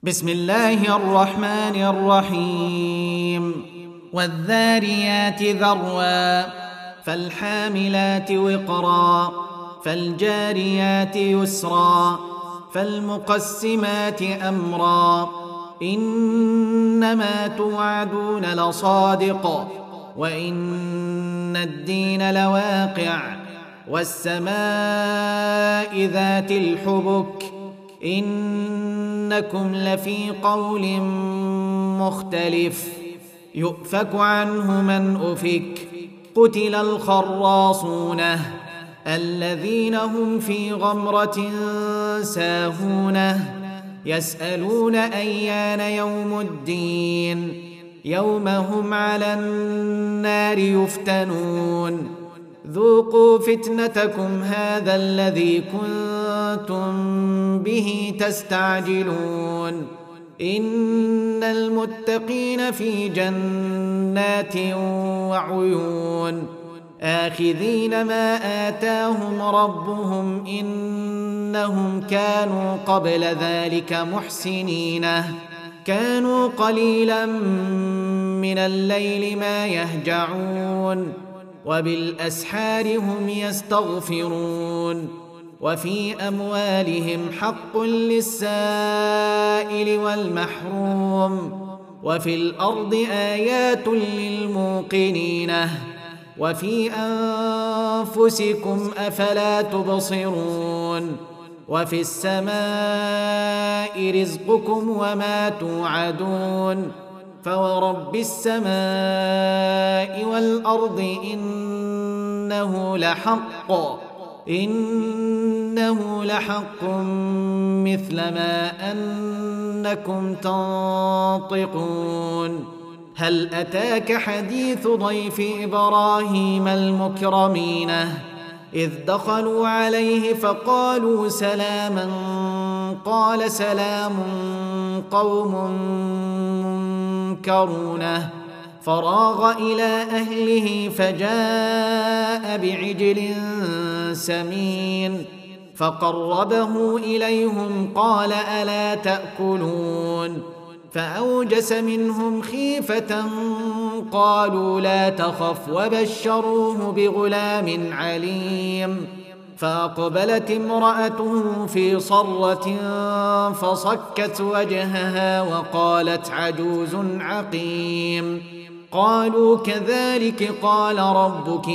بسم الله الرحمن الرحيم والذاريات ذروا فالحاملات وقرا فالجاريات يسرا فالمقسمات أمرا إنما توعدون لصادق وإن الدين لواقع والسماء ذات الحبك إنكم لفي قول مختلف يؤفك عنه من أفك قتل الخراصون الذين هم في غمرة ساهون يسألون أيان يوم الدين يوم هم على النار يفتنون ذوقوا فتنتكم هذا الذي كنتم به تستعجلون إن المتقين في جنات وعيون آخذين ما آتاهم ربهم إنهم كانوا قبل ذلك محسنين كانوا قليلا من الليل ما يهجعون وبالأسحار هم يستغفرون وفي أموالهم حق للسائل والمحروم وفي الأرض آيات للموقنين وفي أنفسكم أفلا تبصرون وفي السماء رزقكم وما توعدون فورب السماء والأرض إنه لحق مثل ما أنكم تنطقون هل أتاك حديث ضيف إبراهيم المكرمين إذ دخلوا عليه فقالوا سلاما قال سلام قوم منكرون فراغ إلى أهله فجاء بعجل سمين فقربه إليهم قال ألا تأكلون فأوجس منهم خيفة قالوا لا تخف وبشروه بغلام عليم فأقبلت امرأته في صرة فصكت وجهها وقالت عجوز عقيم قالوا كذلك قال ربك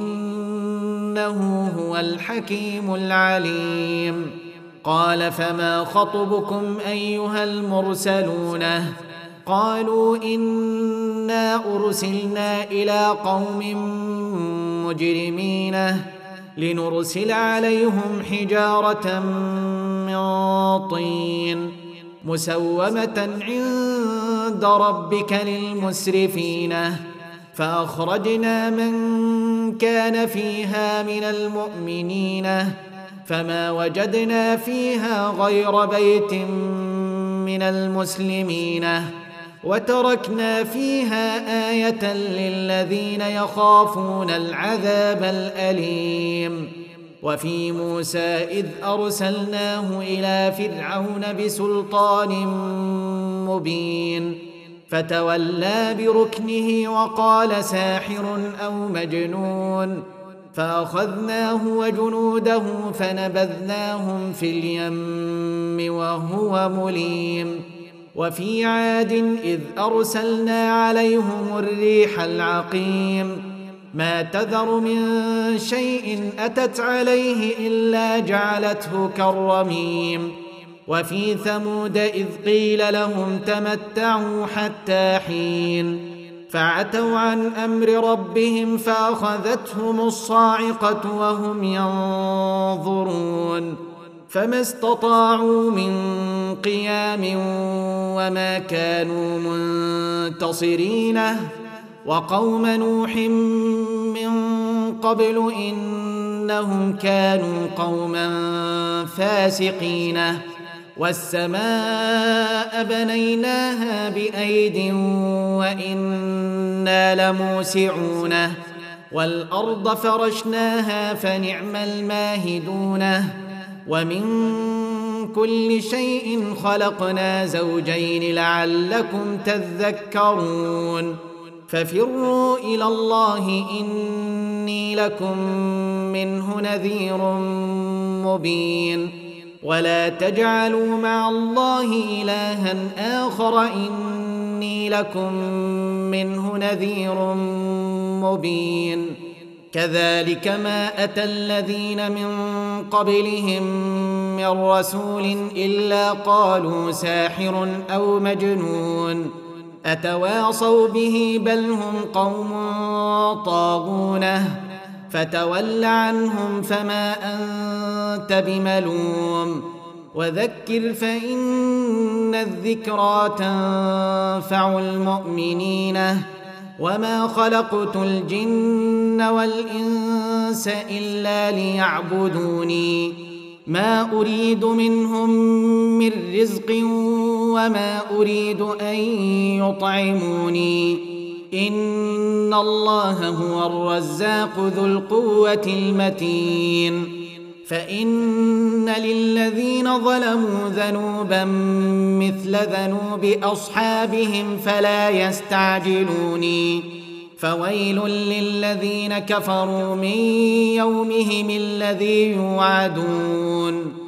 إنه هو الحكيم العليم قال فما خطبكم أيها المرسلون قالوا إنا أرسلنا إلى قوم مجرمين لنرسل عليهم حجارة من طين مسومة عند ربك للمسرفين فأخرجنا من كان فيها من المؤمنين فما وجدنا فيها غير بيت من المسلمين وتركنا فيها آية للذين يخافون العذاب الأليم وفي موسى إذ أرسلناه إلى فرعون بسلطان مبين فتولى بركنه وقال ساحر أو مجنون فأخذناه وجنوده فنبذناهم في اليم وهو مليم وفي عاد إذ أرسلنا عليهم الريح العقيم ما تذر من شيء أتت عليه إلا جعلته كالرميم وفي ثمود إذ قيل لهم تمتعوا حتى حين فعتوا عن أمر ربهم فأخذتهم الصاعقة وهم ينظرون فما استطاعوا من قيام وما كانوا منتصرين وقوم نوح من قبل إنهم كانوا قوما فاسقين والسماء بنيناها بأيد وإنا لموسعون والأرض فرشناها فنعم الماهدون ومن كل شيء خلقنا زوجين لعلكم تذكرون ففروا إلى الله إني لكم منه نذير مبين ولا تجعلوا مع الله إلها آخر إني لكم منه نذير مبين كذلك ما أتى الذين من قبلهم من رسول إلا قالوا ساحر أو مجنون أتواصوا به بل هم قوم طاغونه فتول عنهم فما أنت بملوم وذكر فإن الذكرى تنفع المؤمنين وما خلقت الجن والإنس إلا ليعبدوني ما أريد منهم من رزق وما أريد أن يطعموني إن الله هو الرزاق ذو القوة المتين فإن للذين ظلموا ذنوبا مثل ذنوب أصحابهم فلا يستعجلوني فويل للذين كفروا من يومهم الذي يوعدون